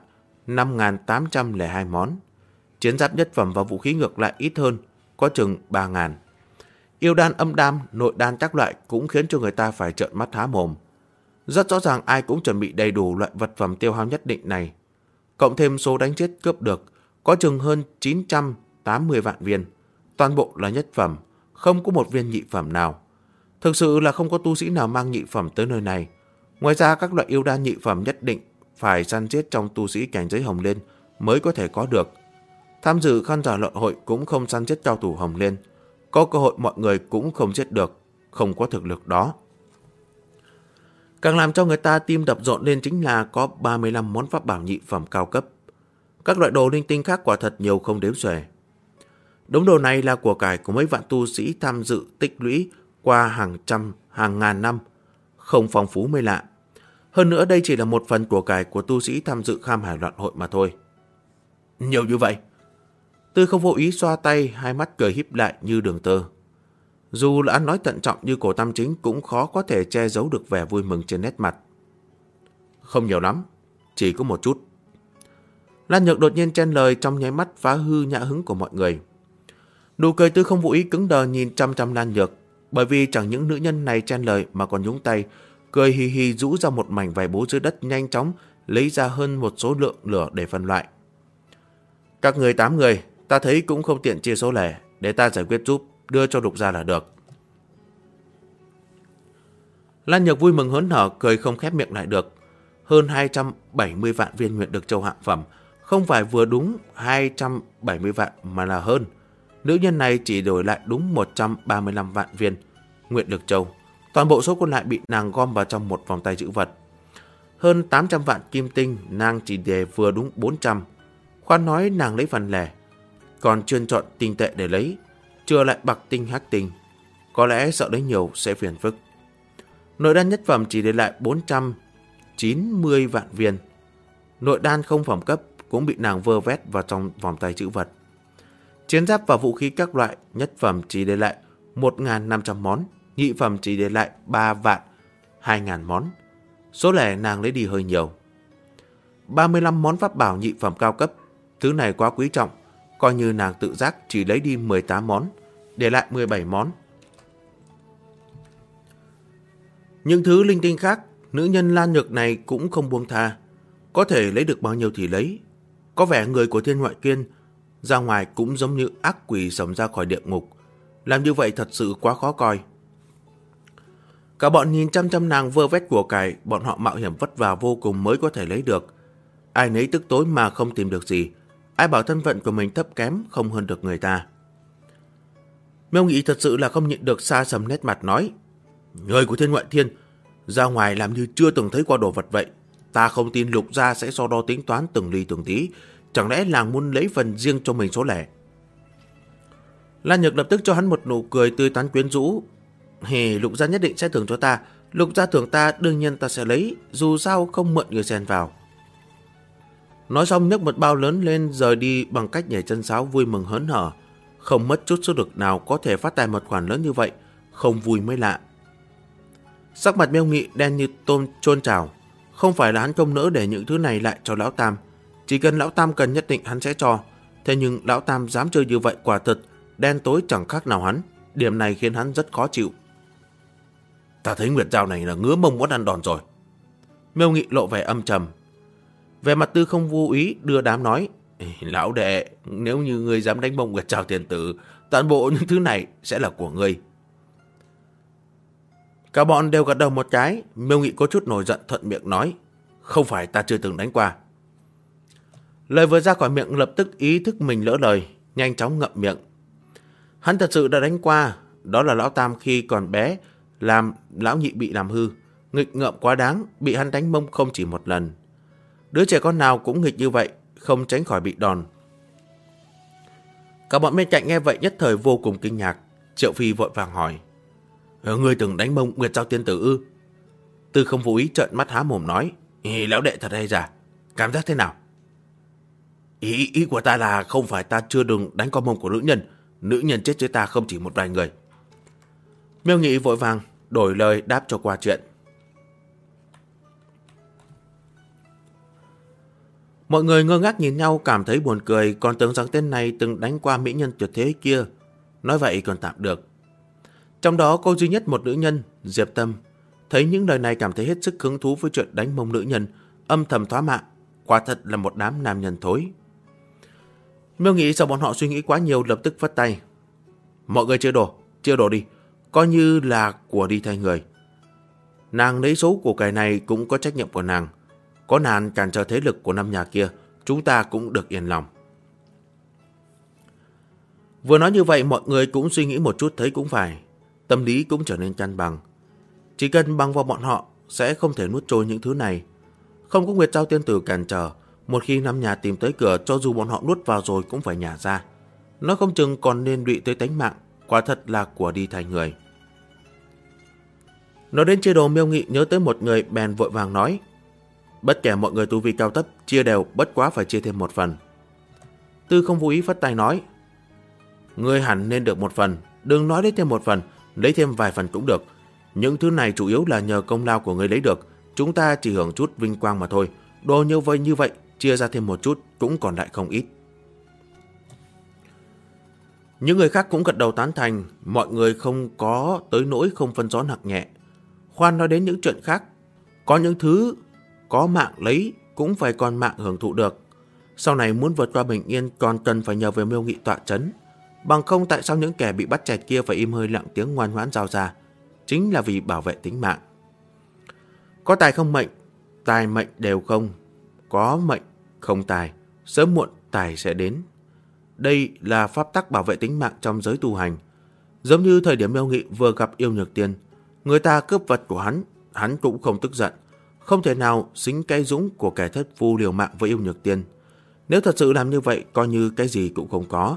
5.802 món. Chiến giáp nhất phẩm và vũ khí ngược lại ít hơn, có chừng 3.000. Yêu đan, âm đan, nội đan các loại cũng khiến cho người ta phải trợn mắt há mồm. Rất rõ ràng ai cũng chuẩn bị đầy đủ loại vật phẩm tiêu hao nhất định này. Cộng thêm số đánh chết cướp được, có chừng hơn 980 vạn viên. Toàn bộ là nhất phẩm, không có một viên nhị phẩm nào. Thực sự là không có tu sĩ nào mang nhị phẩm tới nơi này. Ngoài ra các loại yêu đan nhị phẩm nhất định phải săn giết trong tu sĩ cảnh giới Hồng Liên mới có thể có được. Tham dự Khăn Giả Luận Hội cũng không săn giết cao thủ Hồng Liên. Có cơ hội mọi người cũng không giết được, không có thực lực đó. Càng làm cho người ta tim đập rộn lên chính là có 35 món pháp bảo nhị phẩm cao cấp. Các loại đồ linh tinh khác quả thật nhiều không đếm xuể. Đống đồ này là của cải của mấy vạn tu sĩ tham dự tích lũy qua hàng trăm, hàng ngàn năm. Không phong phú mới lạ. Hơn nữa đây chỉ là một phần của cải của tu sĩ tham dự Kham Hải Loạn Hội mà thôi. Nhiều như vậy. Tư không vô ý xoa tay, hai mắt cười híp lại như đường tơ. Dù là ăn nói thận trọng như Cổ Tam Chính cũng khó có thể che giấu được vẻ vui mừng trên nét mặt. Không nhiều lắm, chỉ có một chút. Lan Nhược đột nhiên chen lời trong nháy mắt phá hư nhã hứng của mọi người. Nụ cười Tư Không Vô Ý cứng đờ nhìn chăm chăm Lan Nhược, bởi vì chẳng những nữ nhân này chen lời mà còn nhúng tay, cười hì hì rũ ra một mảnh vải bố dưới đất, nhanh chóng lấy ra hơn một số lượng lửa để phân loại. Các người 8 người, ta thấy cũng không tiện chia số lẻ, để ta giải quyết giúp, đưa cho Lục gia là được. Lan Nhược vui mừng hớn hở, cười không khép miệng lại được. Hơn 270 vạn viên nguyện được châu hạng phẩm, không phải vừa đúng 270 vạn mà là hơn. Nữ nhân này chỉ đổi lại đúng 135 vạn viên nguyện được châu. Toàn bộ số còn lại bị nàng gom vào trong một vòng tay trữ vật. Hơn 800 vạn kim tinh, nàng chỉ để vừa đúng 400. Khoan nói nàng lấy phần lẻ, còn chuyên chọn tinh tệ để lấy, chưa lại bạc tinh hắc tinh. Có lẽ sợ lấy nhiều sẽ phiền phức. Nội đan nhất phẩm chỉ để lại 490 vạn viên. Nội đan không phẩm cấp cũng bị nàng vơ vét vào trong vòng tay trữ vật. Chiến giáp và vũ khí các loại nhất phẩm chỉ để lại 1.500 món, nhị phẩm chỉ để lại 3 vạn 2.000 món. Số lẻ nàng lấy đi hơi nhiều. 35 món pháp bảo nhị phẩm cao cấp, thứ này quá quý trọng, coi như nàng tự giác chỉ lấy đi 18 món, để lại 17 món. Những thứ linh tinh khác, nữ nhân Lan Nhược này cũng không buông tha, có thể lấy được bao nhiêu thì lấy. Có vẻ người của Thiên Ngoại Kiên ra ngoài cũng giống như ác quỷ sống ra khỏi địa ngục, làm như vậy thật sự quá khó coi. Cả bọn nhìn chăm chăm nàng vơ vét của cải, bọn họ mạo hiểm vất vả vô cùng mới có thể lấy được. Ai nấy tức tối mà không tìm được gì, ai bảo thân phận của mình thấp kém không hơn được người ta. Miêu Nghị thật sự là không nhịn được, xa sầm nét mặt nói: người của Thiên Ngoại Thiên ra ngoài làm như chưa từng thấy qua đồ vật vậy. Ta không tin Lục gia sẽ so đo tính toán từng ly từng tí. Chẳng lẽ nàng muốn lấy phần riêng cho mình số lẻ? Lan Nhược lập tức cho hắn một nụ cười tươi tắn quyến rũ. Lục gia nhất định sẽ thưởng cho ta. Lục gia thưởng ta đương nhiên ta sẽ lấy, dù sao không mượn người xen vào. Nói xong nhấc một bao lớn lên rời đi bằng cách nhảy chân sáo vui mừng hớn hở. Không mất chút sức lực nào có thể phát tài một khoản lớn như vậy, không vui mới lạ. Sắc mặt Miêu Nghị đen như tôm chôn chảo. Không phải là hắn không nỡ để những thứ này lại cho Lão Tam. Chỉ cần Lão Tam cần nhất định hắn sẽ cho. Thế nhưng Lão Tam dám chơi như vậy quả thật đen tối chẳng khác nào hắn. Điểm này khiến hắn rất khó chịu. Ta thấy Nguyệt Giao này là ngứa mông muốn ăn đòn rồi. Miêu Nghị lộ vẻ âm trầm. Về mặt Tư Không Vô Ý đưa đám nói: lão đệ, nếu như ngươi dám đánh bông Nguyệt Giao tiền tử, toàn bộ những thứ này sẽ là của ngươi. Cả bọn đều gật đầu một cái. Miêu Nghị có chút nổi giận thuận miệng nói: không phải ta chưa từng đánh qua. Lời vừa ra khỏi miệng lập tức ý thức mình lỡ lời, nhanh chóng ngậm miệng. Hắn thật sự đã đánh qua. Đó là Lão Tam khi còn bé, làm Lão Nhị bị làm hư, nghịch ngợm quá đáng, bị hắn đánh mông không chỉ một lần. Đứa trẻ con nào cũng nghịch như vậy, không tránh khỏi bị đòn. Cả bọn bên cạnh nghe vậy nhất thời vô cùng kinh ngạc. Triệu Phi vội vàng hỏi: ngươi từng đánh mông Nguyệt Giao tiên tử ư? Tư Không Vô Ý trợn mắt há mồm nói: lão đệ thật hay giả, cảm giác thế nào? Ý của ta là không phải ta chưa từng đánh qua mông của nữ nhân. Nữ nhân chết với ta không chỉ một vài người. Miêu Nghị vội vàng đổi lời đáp cho qua chuyện. Mọi người ngơ ngác nhìn nhau cảm thấy buồn cười, còn tưởng rằng tên này từng đánh qua mỹ nhân tuyệt thế kia. Nói vậy còn tạm được. Trong đó có duy nhất một nữ nhân, Diệp Tâm, thấy những lời này cảm thấy hết sức hứng thú với chuyện đánh mông nữ nhân, âm thầm thoá mạ. Quả thật là một đám nam nhân thối. Miêu Nghị sợ bọn họ suy nghĩ quá nhiều, lập tức vất tay: mọi người chia đồ đi, coi như là của đi thay người. Nàng lấy số của cải này cũng có trách nhiệm của nàng. Có nàng cản trở thế lực của năm nhà kia, chúng ta cũng được yên lòng. Vừa nói như vậy, mọi người cũng suy nghĩ một chút thấy cũng phải. Tâm lý cũng trở nên cân bằng. Chỉ cần bằng vào bọn họ sẽ không thể nuốt trôi những thứ này. Không có Nguyệt Giao tiên tử cản trở, một khi năm nhà tìm tới cửa, cho dù bọn họ nuốt vào rồi cũng phải nhả ra. Nó không chừng còn nên lụy tới tánh mạng. Quả thật là của đi thay người. Nói đến chia đồ, Miêu Nghị nhớ tới một người bèn vội vàng nói: bất kể mọi người tu vi cao thấp, chia đều, bất quá phải chia thêm một phần. Tư Không Vô Ý phất tay nói: ngươi hẳn nên được một phần, đừng nói lấy thêm một phần, lấy thêm vài phần cũng được. Những thứ này chủ yếu là nhờ công lao của ngươi lấy được, chúng ta chỉ hưởng chút vinh quang mà thôi. Đồ như vậy chia ra thêm một chút cũng còn lại không ít. Những người khác cũng gật đầu tán thành, mọi người không có tới nỗi không phân rõ nặng nhẹ. Khoan nói đến những chuyện khác, có những thứ có mạng lấy cũng phải còn mạng hưởng thụ được. Sau này muốn vượt qua bình yên còn cần phải nhờ về Miêu Nghị tọa chấn. Bằng không tại sao những kẻ bị bắt chẹt kia phải im hơi lặng tiếng ngoan ngoãn giao ra? Chính là vì bảo vệ tính mạng. Có tài không mệnh, tài mệnh đều không. Có mệnh không tài, sớm muộn tài sẽ đến. Đây là pháp tắc bảo vệ tính mạng trong giới tu hành. Giống như thời điểm Miêu Nghị vừa gặp Yêu Nhược Tiên, người ta cướp vật của hắn cũng không tức giận. Không thể nào xính cái dũng của kẻ thất phu liều mạng với Yêu Nhược Tiên. Nếu thật sự làm như vậy, coi như cái gì cũng không có.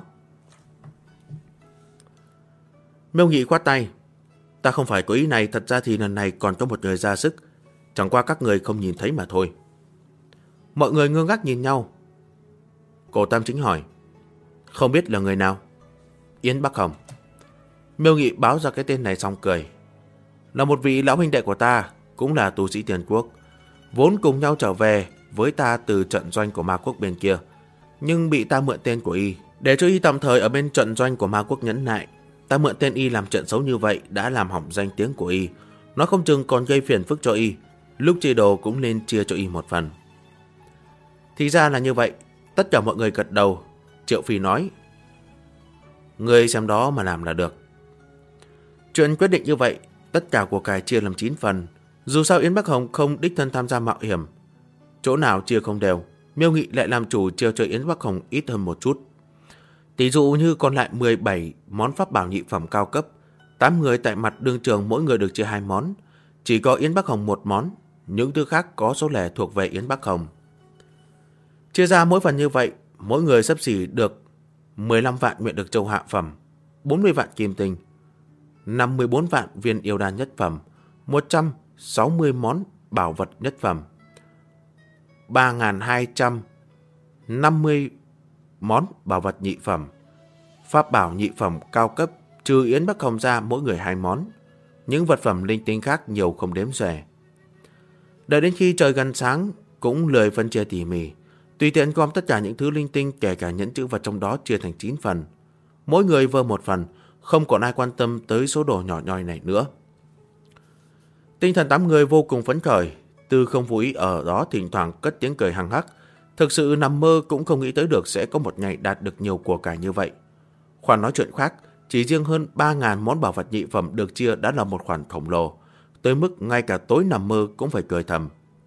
Miêu Nghị khoát tay. Ta không phải có ý này, thật ra thì lần này còn có một người ra sức. Chẳng qua các người không nhìn thấy mà thôi. Mọi người ngơ ngác nhìn nhau. Cổ Tam Chính hỏi. Không biết là người nào? Yến Bắc Hồng. Miêu Nghị báo ra cái tên này xong cười. Là một vị lão huynh đệ của ta, cũng là tu sĩ Tiền Quốc, vốn cùng nhau trở về với ta từ trận doanh của ma quốc bên kia, nhưng bị ta mượn tên của y để cho y tạm thời ở bên trận doanh của ma quốc nhẫn nại. Ta mượn tên y làm chuyện xấu như vậy đã làm hỏng danh tiếng của y, nó không chừng còn gây phiền phức cho y. Lúc chia đồ cũng nên chia cho y một phần. Thì ra là như vậy. Tất cả mọi người gật đầu. Triệu Phi nói, người xem đó mà làm là được. Chuyện quyết định như vậy, tất cả của cải chia làm 9 phần. Dù sao Yến Bắc Hồng không đích thân tham gia mạo hiểm, chỗ nào chia không đều, Miêu Nghị lại làm chủ chia cho Yến Bắc Hồng ít hơn một chút. Tỷ dụ như còn lại 17 món pháp bảo nhị phẩm cao cấp, 8 người tại mặt đương trường mỗi người được chia 2 món, chỉ có Yến Bắc Hồng 1 món, những thứ khác có số lẻ thuộc về Yến Bắc Hồng. Chia ra mỗi phần như vậy, mỗi người xấp xỉ được 15 vạn nguyện được châu hạ phẩm, 40 vạn kim tinh, 54 vạn viên yêu đan nhất phẩm, 160 món bảo vật nhất phẩm, 3.250 món bảo vật nhị phẩm. Pháp bảo nhị phẩm cao cấp trừ Yến Bắc Hồng ra mỗi người 2 món. Những vật phẩm linh tinh khác nhiều không đếm xuể. Đợi đến khi trời gần sáng cũng lười phân chia tỉ mỉ, tùy tiện gom tất cả những thứ linh tinh kể cả nhẫn chữ vật trong đó chia thành 9 phần. Mỗi người vơ một phần, không còn ai quan tâm tới số đồ nhỏ nhoi này nữa. Tinh thần 8 người vô cùng phấn khởi, Tư không vô ý ở đó thỉnh thoảng cất tiếng cười hăng hắc. Thực sự nằm mơ cũng không nghĩ tới được sẽ có một ngày đạt được nhiều của cải như vậy. Khoản nói chuyện khác, chỉ riêng hơn 3.000 món bảo vật nhị phẩm được chia đã là một khoản khổng lồ, tới mức ngay cả tối nằm mơ cũng phải cười thầm.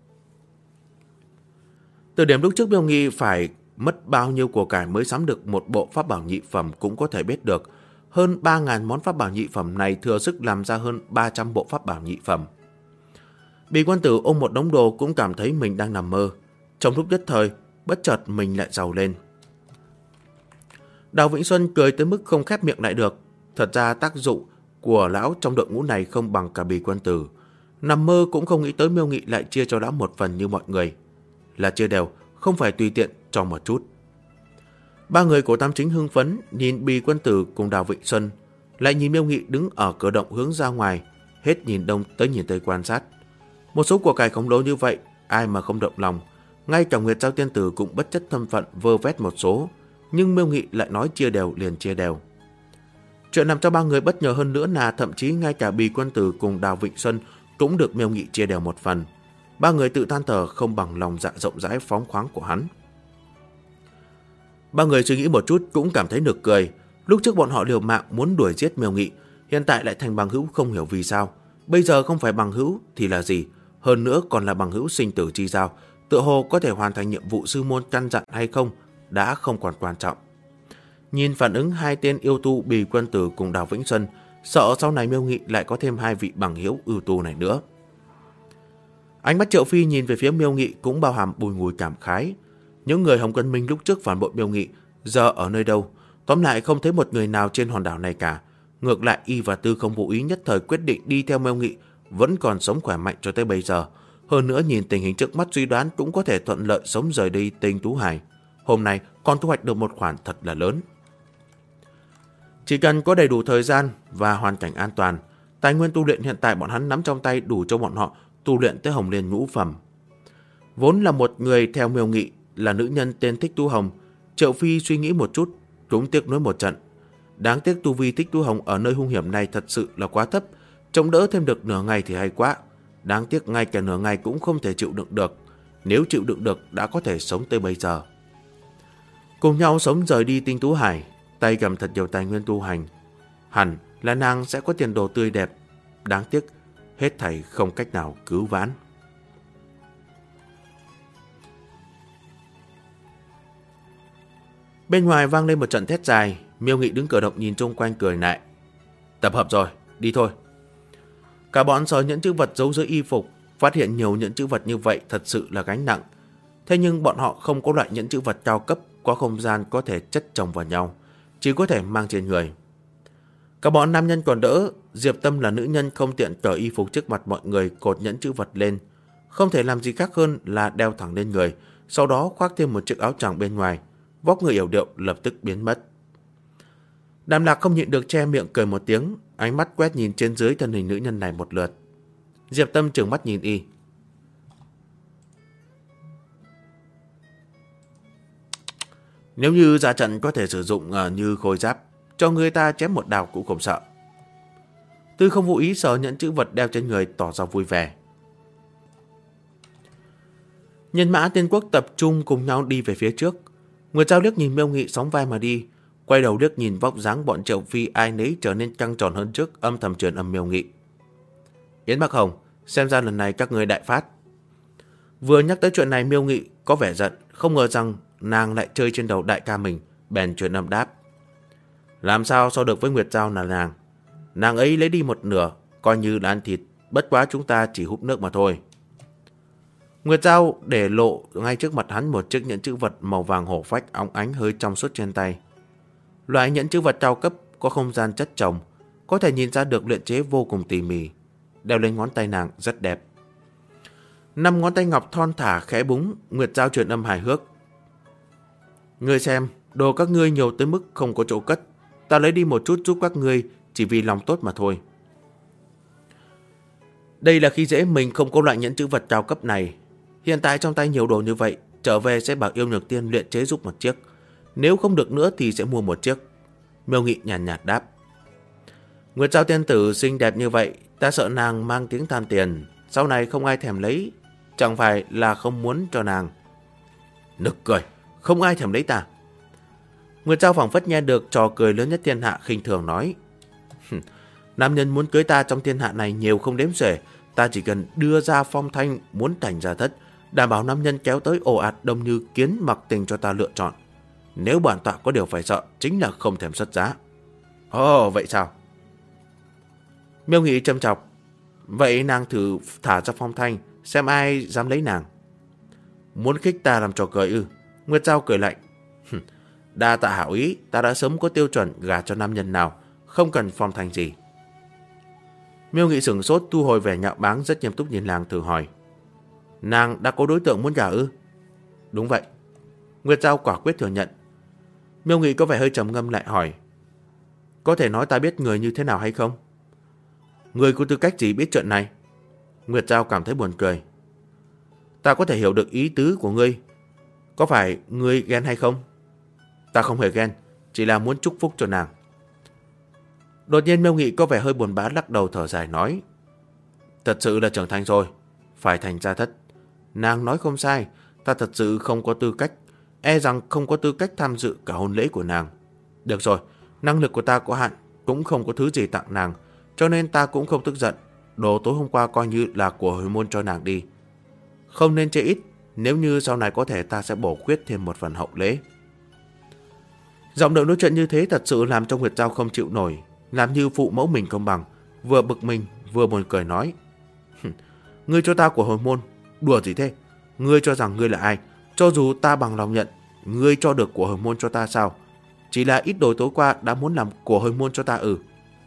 Từ điểm lúc trước Miêu Nghị phải mất bao nhiêu của cải mới sắm được một bộ pháp bảo nhị phẩm cũng có thể biết được. Hơn 3.000 món pháp bảo nhị phẩm này thừa sức làm ra hơn 300 bộ pháp bảo nhị phẩm. Bì Quan Tử ôm một đống đồ cũng cảm thấy mình đang nằm mơ. Trong lúc nhất thời, bất chợt mình lại giàu lên. Đào Vĩnh Xuân cười tới mức không khép miệng lại được. Thật ra tác dụng của lão trong đội ngũ này không bằng cả Bì Quan Tử. Nằm mơ cũng không nghĩ tới Miêu Nghị lại chia cho lão một phần như mọi người. Là chia đều, không phải tùy tiện cho một chút. 3 người của Tam Chính hưng phấn nhìn Bì Quân Tử cùng Đào Vĩnh Xuân, lại nhìn Miêu Nghị đứng ở cửa động hướng ra ngoài, hết nhìn đông tới nhìn tây quan sát. Một số của cải khổng lồ như vậy, ai mà không động lòng. Ngay cả Nguyệt Giao Tiên Tử cũng bất chấp thân phận vơ vét một số, nhưng Miêu Nghị lại nói chia đều liền chia đều. Chuyện làm cho 3 người bất ngờ hơn nữa là thậm chí ngay cả Bì Quân Tử cùng Đào Vĩnh Xuân cũng được Miêu Nghị chia đều một phần. 3 người tự than thở không bằng lòng dạ rộng rãi phóng khoáng của hắn. 3 người suy nghĩ một chút cũng cảm thấy nực cười. Lúc trước bọn họ liều mạng muốn đuổi giết Miêu Nghị, hiện tại lại thành bằng hữu không hiểu vì sao. Bây giờ không phải bằng hữu thì là gì? Hơn nữa còn là bằng hữu sinh tử chi giao. Tựa hồ có thể hoàn thành nhiệm vụ sư môn căn dặn hay không đã không còn quan trọng. Nhìn phản ứng 2 tên yêu tu Bì Quân Tử cùng Đào Vĩnh Xuân, sợ sau này Miêu Nghị lại có thêm 2 vị bằng hữu ưu tu này nữa. Ánh mắt Triệu Phi nhìn về phía Miêu Nghị cũng bao hàm bùi ngùi cảm khái. Những người Hồng Quân Minh lúc trước phản bội Miêu Nghị giờ ở nơi đâu? Tóm lại không thấy một người nào trên hòn đảo này cả. Ngược lại y và Tư không vô ý nhất thời quyết định đi theo Miêu Nghị, vẫn còn sống khỏe mạnh cho tới bây giờ. Hơn nữa nhìn tình hình trước mắt suy đoán cũng có thể thuận lợi sống rời đi Tinh Tú Hải. Hôm nay còn thu hoạch được một khoản thật là lớn. Chỉ cần có đầy đủ thời gian và hoàn cảnh an toàn, tài nguyên tu luyện hiện tại bọn hắn nắm trong tay đủ cho bọn họ tu luyện tới Hồng Liên ngũ phẩm. Vốn là một người theo Miêu Nghị, là nữ nhân tên Thích Tu Hồng, Triệu Phi suy nghĩ một chút, cũng tiếc nuối một trận. Đáng tiếc tu vi Thích Tú Hồng ở nơi hung hiểm này thật sự là quá thấp. Chống đỡ thêm được nửa ngày thì hay quá. Đáng tiếc ngay cả nửa ngày cũng không thể chịu đựng được. Nếu chịu đựng được đã có thể sống tới bây giờ. Cùng nhau sống rời đi Tinh Tú Hải, tay cầm thật nhiều tài nguyên tu hành. Hẳn là nàng sẽ có tiền đồ tươi đẹp. Đáng tiếc hết thảy không cách nào cứu vãn. Bên ngoài vang lên một trận thét dài. Miêu Nghị đứng cửa động nhìn chung quanh cười lại. Tập hợp rồi, đi thôi. Cả bọn sờ nhẫn chữ vật giấu dưới y phục. Phát hiện nhiều nhẫn chữ vật như vậy thật sự là gánh nặng. Thế nhưng bọn họ không có loại nhẫn chữ vật cao cấp có không gian có thể chất chồng vào nhau, chỉ có thể mang trên người. Cả bọn nam nhân còn đỡ. Diệp Tâm là nữ nhân không tiện cởi y phục trước mặt mọi người, cột nhẫn chữ vật lên. Không thể làm gì khác hơn là đeo thẳng lên người, sau đó khoác thêm một chiếc áo choàng bên ngoài. Vóc người yểu điệu lập tức biến mất. Đàm Lạc không nhịn được che miệng cười một tiếng, ánh mắt quét nhìn trên dưới thân hình nữ nhân này một lượt. Diệp Tâm trừng mắt nhìn y. Nếu như ra trận có thể sử dụng như khôi giáp, cho người ta chém một đao cũng không sợ. Tư không vô ý sờ nhẫn chữ vật đeo trên người, tỏ ra vui vẻ. Nhân mã Tiên Quốc tập trung cùng nhau đi về phía trước. Nguyệt Giao liếc nhìn Miêu Nghị sóng vai mà đi, quay đầu liếc nhìn vóc dáng bọn Triệu Phi ai nấy trở nên căng tròn hơn trước, âm thầm truyền âm Miêu Nghị. Yến Bắc Hồng, xem ra lần này các ngươi đại phát. Vừa nhắc tới chuyện này, Miêu Nghị có vẻ giận, không ngờ rằng nàng lại chơi trên đầu đại ca mình, bèn truyền âm đáp. Làm sao so được với Nguyệt Giao là nàng. Nàng ấy lấy đi một nửa, coi như là ăn thịt, bất quá chúng ta chỉ hút nước mà thôi. Nguyệt Giao để lộ ngay trước mặt hắn một chiếc nhẫn chữ vật màu vàng hổ phách óng ánh hơi trong suốt trên tay. Loại nhẫn chữ vật cao cấp có không gian chất chồng, có thể nhìn ra được luyện chế vô cùng tỉ mỉ. Đeo lên ngón tay nàng rất đẹp. 5 ngón tay ngọc thon thả khẽ búng. Nguyệt Giao truyền âm hài hước. Ngươi xem, đồ các ngươi nhiều tới mức không có chỗ cất. Ta lấy đi một chút giúp các ngươi, chỉ vì lòng tốt mà thôi. Đây là khi dễ mình không có loại nhẫn chữ vật cao cấp này. Hiện tại trong tay nhiều đồ như vậy, trở về sẽ bảo Yêu Nhược Tiên luyện chế giúp một chiếc. Nếu không được nữa thì sẽ mua một chiếc. Miêu Nghị nhàn nhạt đáp. Nguyệt Giao tiên tử xinh đẹp như vậy, ta sợ nàng mang tiếng tham tiền, sau này không ai thèm lấy. Chẳng phải là không muốn cho nàng. Nực cười, không ai thèm lấy ta. Nguyệt Giao phảng phất nghe được trò cười lớn nhất thiên hạ, khinh thường nói. Nam nhân muốn cưới ta trong thiên hạ này nhiều không đếm xuể. Ta chỉ cần đưa ra phong thanh muốn thành gia thất, đảm bảo nam nhân kéo tới ồ ạt đông như kiến, mặc tình cho ta lựa chọn. Nếu bản tọa có điều phải sợ, chính là không thèm xuất giá. Ồ, vậy sao? Miêu Nghị châm chọc. Vậy nàng thử thả ra phong thanh, xem ai dám lấy nàng. Muốn khích ta làm trò cười ư? Nguyệt Giao cười lạnh. Đa tạ hảo ý, ta đã sớm có tiêu chuẩn gả cho nam nhân nào, không cần phong thanh gì. Miêu Nghị sửng sốt, thu hồi vẻ nhạo báng, rất nghiêm túc nhìn nàng, thử hỏi. Nàng đã có đối tượng muốn gả ư? Đúng vậy. Nguyệt Giao quả quyết thừa nhận. Miêu Nghị có vẻ hơi trầm ngâm lại hỏi. Có thể nói ta biết người như thế nào hay không? Người có tư cách gì biết chuyện này? Nguyệt Giao cảm thấy buồn cười. Ta có thể hiểu được ý tứ của ngươi. Có phải ngươi ghen hay không? Ta không hề ghen, chỉ là muốn chúc phúc cho nàng. Đột nhiên Miêu Nghị có vẻ hơi buồn bã, lắc đầu thở dài nói. Thật sự là trưởng thành rồi, phải thành gia thất. Nàng nói không sai, ta thật sự không có tư cách, e rằng không có tư cách tham dự cả hôn lễ của nàng. Được rồi, năng lực của ta có hạn, cũng không có thứ gì tặng nàng, cho nên ta cũng không tức giận. Đồ tối hôm qua coi như là của hồi môn cho nàng đi. Không nên chê ít, nếu như sau này có thể ta sẽ bổ khuyết thêm một phần hậu lễ. Giọng điệu nói chuyện như thế thật sự làm cho Nguyệt Giao không chịu nổi, làm như phụ mẫu mình không bằng, vừa bực mình vừa buồn cười nói. Ngươi cho ta của hồi môn, đùa gì thế? Ngươi cho rằng ngươi là ai? Cho dù ta bằng lòng nhận, ngươi cho được của hồi môn cho ta sao? Chỉ là ít đồ tối qua đã muốn làm của hồi môn cho ta ư?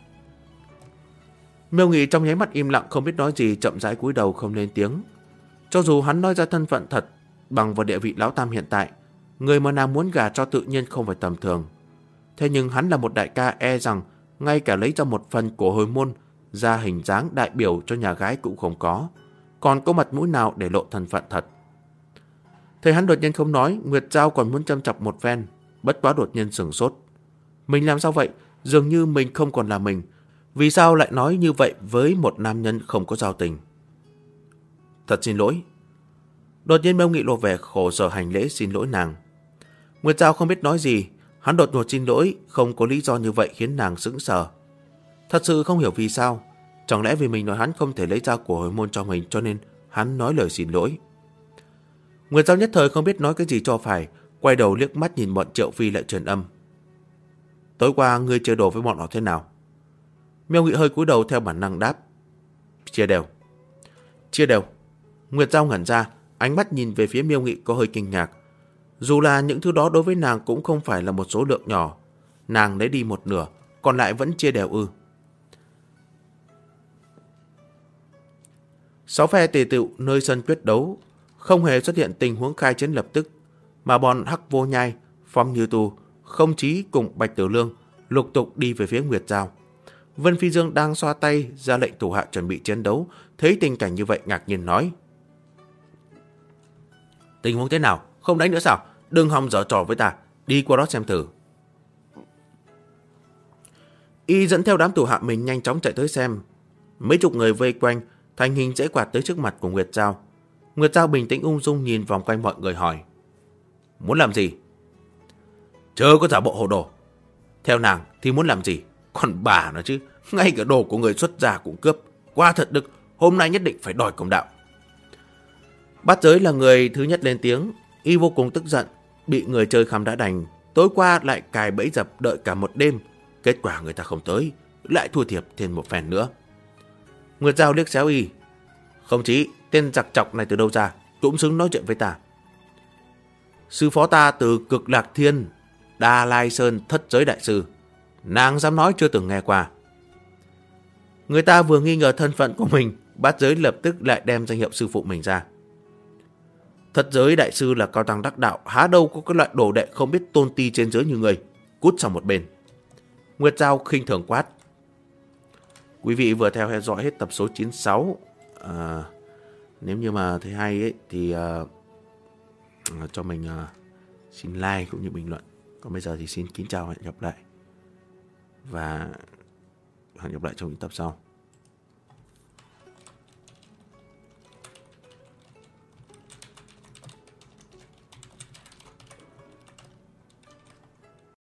Miêu Nghị trong nháy mắt im lặng, không biết nói gì, chậm rãi cúi đầu không lên tiếng. Cho dù hắn nói ra thân phận thật, bằng vào địa vị lão tam hiện tại, người mà nàng muốn gả cho tự nhiên không phải tầm thường. Thế nhưng hắn là một đại ca, e rằng ngay cả lấy ra một phần của hồi môn ra hình dáng đại biểu cho nhà gái cũng không có, còn có mặt mũi nào để lộ thân phận thật. Thấy hắn đột nhiên không nói, Nguyệt Giao còn muốn châm chọc một phen, bất quá đột nhiên sửng sốt. Mình làm sao vậy? Dường như mình không còn là mình. Vì sao lại nói như vậy với một nam nhân không có giao tình? Thật xin lỗi. Đột nhiên Miêu Nghị lộ vẻ khổ sở hành lễ xin lỗi nàng. Nguyệt Giao không biết nói gì. Hắn đột ngột xin lỗi, không có lý do như vậy khiến nàng sững sờ. Thật sự không hiểu vì sao. Chẳng lẽ vì mình nói hắn không thể lấy ra của hồi môn cho mình cho nên hắn nói lời xin lỗi. Nguyệt Giao nhất thời không biết nói cái gì cho phải, quay đầu liếc mắt nhìn bọn Triệu Phi lại truyền âm. Tối qua ngươi chơi đồ với bọn họ thế nào? Miêu Nghị hơi cúi đầu theo bản năng đáp. Chia đều. Chia đều. Nguyệt Giao ngẩn ra, ánh mắt nhìn về phía Miêu Nghị có hơi kinh ngạc. Dù là những thứ đó đối với nàng cũng không phải là một số lượng nhỏ. Nàng lấy đi một nửa, còn lại vẫn chia đều ư? 6 phe tề tựu nơi sân quyết đấu, không hề xuất hiện tình huống khai chiến lập tức, mà bọn Hắc Vô Nhai, Phong Như Tu, Không Chí cùng Bạch Tử Lương lục tục đi về phía Nguyệt Giao. Vân Phi Dương đang xoa tay ra lệnh thủ hạ chuẩn bị chiến đấu, thấy tình cảnh như vậy ngạc nhiên nói: Tình huống thế nào? Không đánh nữa sao? Đừng hòng giở trò với ta, đi qua đó xem thử. Y dẫn theo đám thủ hạ mình nhanh chóng chạy tới xem. Mấy chục người vây quanh, thành hình dãy quạt tới trước mặt của Nguyệt Giao. Nguyệt Giao bình tĩnh ung dung nhìn vòng quanh mọi người hỏi: Muốn làm gì? Chớ có giả bộ hồ đồ. Theo nàng thì muốn làm gì? Còn bà nó chứ, ngay cả đồ của người xuất gia cũng cướp. Quá thật đức, hôm nay nhất định phải đòi công đạo. Bát Giới là người thứ nhất lên tiếng. Y vô cùng tức giận, bị người chơi khăm đã đành. Tối qua lại cài bẫy dập đợi cả một đêm. Kết quả người ta không tới, lại thua thiệt thêm một phen nữa. Nguyệt Giao liếc xéo Y. Không chí, tên giặc chọc này từ đâu ra, cũng xứng nói chuyện với ta. Sư phó ta từ Cực Lạc Thiên, Đa Lai Sơn Thất Giới Đại Sư. Nàng dám nói chưa từng nghe qua. Người ta vừa nghi ngờ thân phận của mình, Bát Giới lập tức lại đem danh hiệu sư phụ mình ra. Thất Giới Đại Sư là cao tăng đắc đạo, há đâu có cái loại đồ đệ không biết tôn ti trên giới như người. Cút sang một bên. Nguyệt Giao khinh thường quát. Quý vị vừa theo dõi hết tập số 96. Nếu như mà thấy hay ấy, thì cho mình xin like cũng như bình luận. Còn bây giờ thì xin kính chào và hẹn gặp lại. Và hẹn gặp lại trong những tập sau.